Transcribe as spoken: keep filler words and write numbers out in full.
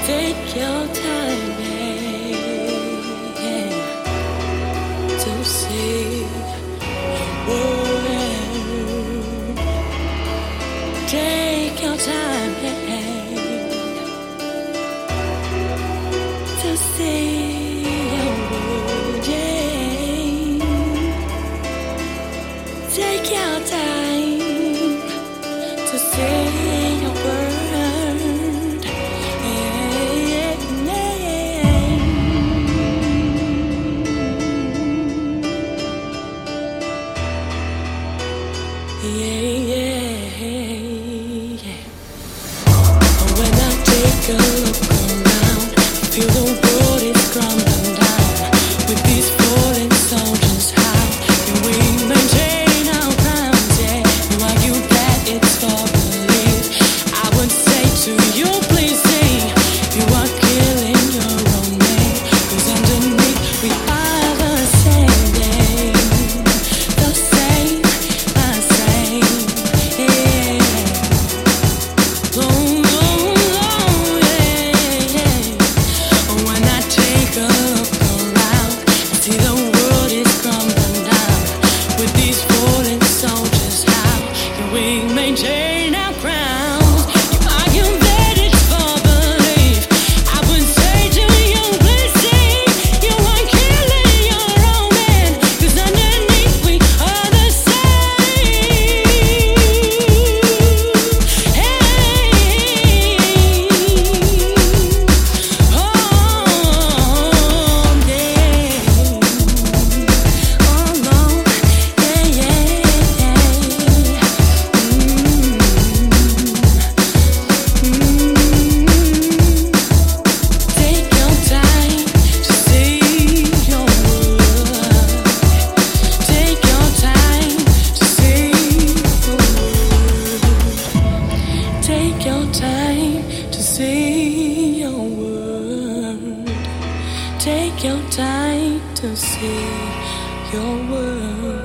Take your time, yeah, to see the world. Take your time, yeah, to see the world, yeah. Take your time to see your world. Yeah, yeah, yeah. When I take a look around, I feel the world is crumbling down. With these fallen soldiers, how can we maintain our ground? Yeah, you argue that it's for belief. I would say to you, please see, you are killing your own name. 'Cause underneath we are the same, yeah. The same, the same. Maintain our crowns. You argue that it's for belief. I would say to you, please see, you are killing your own man. 'Cause underneath we are the same. Hey, oh, yeah, oh no, yeah, yeah. Take your time to see your world. Take your time to see your world.